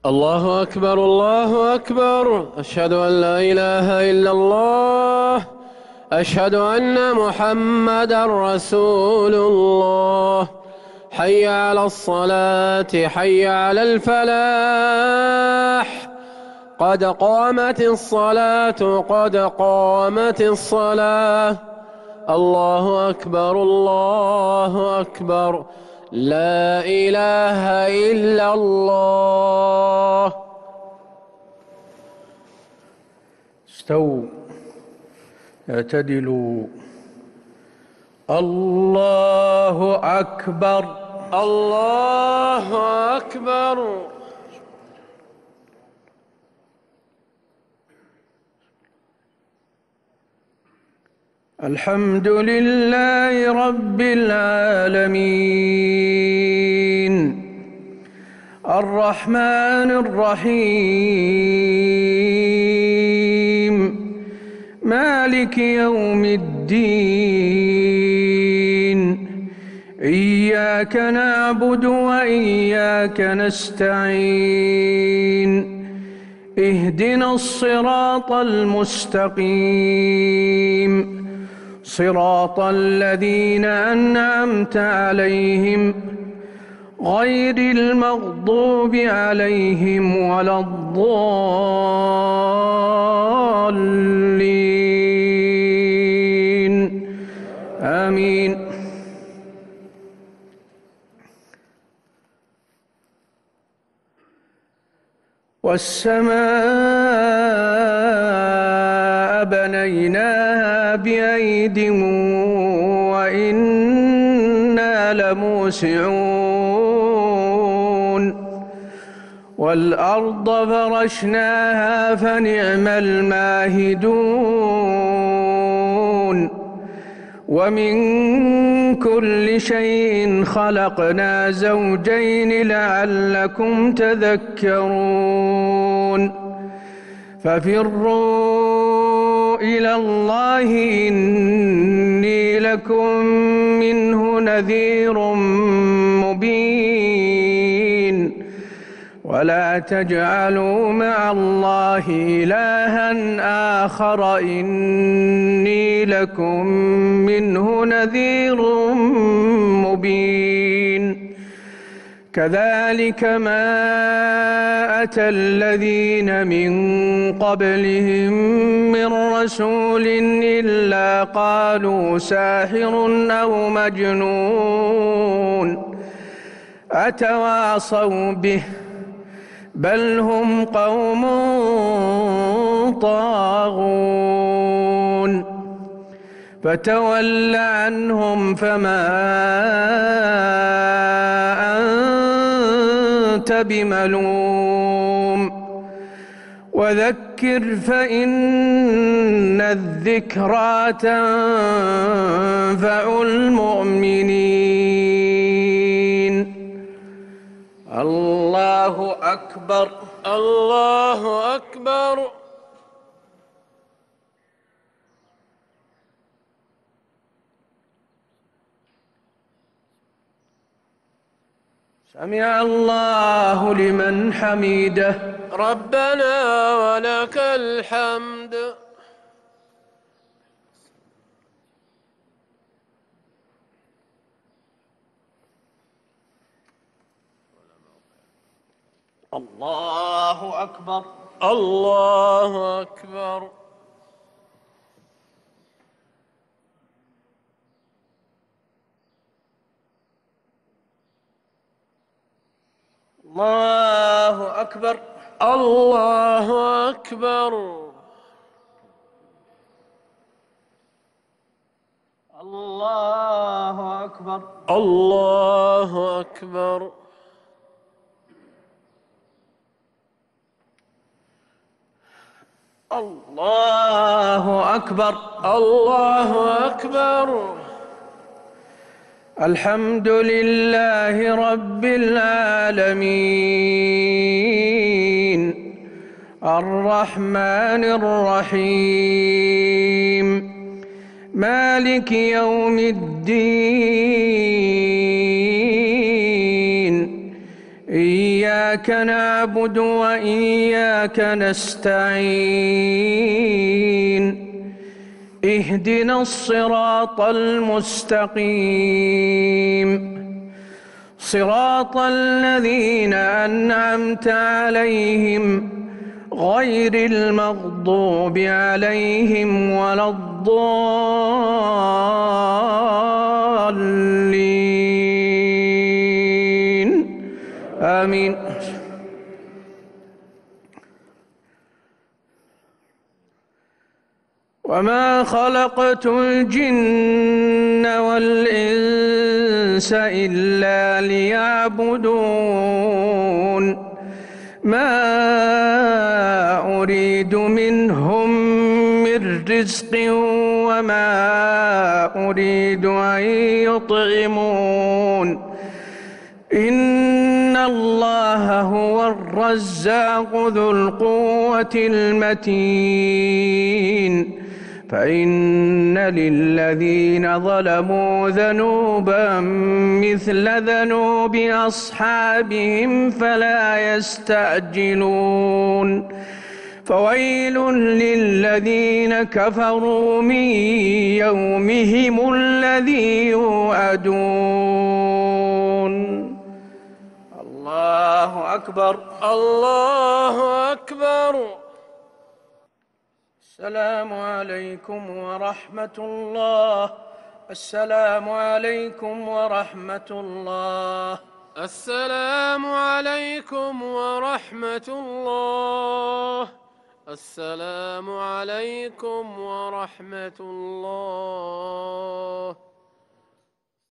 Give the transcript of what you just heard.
الله أكبر الله أكبر، أشهد أن لا إله إلا الله، أشهد أن محمدا رسول الله. حي على الصلاة، حي على الفلاح، قد قامت الصلاة، قد قامت الصلاة. الله أكبر الله أكبر، لا إله إلا الله. استووا، اعتدلوا. الله أكبر الله أكبر. الحمد لله رب العالمين، الرحمن الرحيم، مالك يوم الدين. إياك نعبد وإياك نستعين، اهدنا الصراط المستقيم، صراط الذين أنعمت عليهم غير المغضوب عليهم ولا الضالين، آمين. والسماء بنيناها بأيد وإنا لموسعون، والأرض فرشناها فنعم الماهدون، ومن كل شيء خلقنا زوجين لعلكم تذكرون. ففروا إلى الله إني لكم منه نذير مبين، ولا تجعلوا مع الله إلها آخر إني لكم منه نذير مبين. كذلك ما أتى الذين من قبلهم من رسول إلا قالوا ساحر أو مجنون، أتواصوا به، بل هم قوم طاغون. فتول عنهم فما أنت بملوم، وذكر فإن الذكرى تنفع المؤمنين. الله أكبر الله أكبر. سمع الله لمن حمده. ربنا ولك الحمد. الله أكبر الله أكبر. الله أكبر الله أكبر. الله أكبر الله أكبر. الله أكبر الله أكبر. الحمد لله رب العالمين، الرحمن الرحيم، مالك يوم الدين. إياك إياك نعبد وإياك نستعين اهدنا الصراط المستقيم صراط الذين أنعمت عليهم غير المغضوب عليهم ولا الضالين آمين. وما خلقت الجن والإنس إلا ليعبدون ما أريد منهم من رزق وما أريد أن يطعمون إن الله هو الرزاق ذو القوة المتين فإن للذين ظلموا ذنوبا مثل ذنوب أصحابهم فلا يستعجلون فويل للذين كفروا من يومهم الذي يوعدون. الله أكبر. الله أكبر. السلام عليكم ورحمة الله. السلام عليكم ورحمة الله. السلام عليكم ورحمة الله. السلام عليكم ورحمة الله.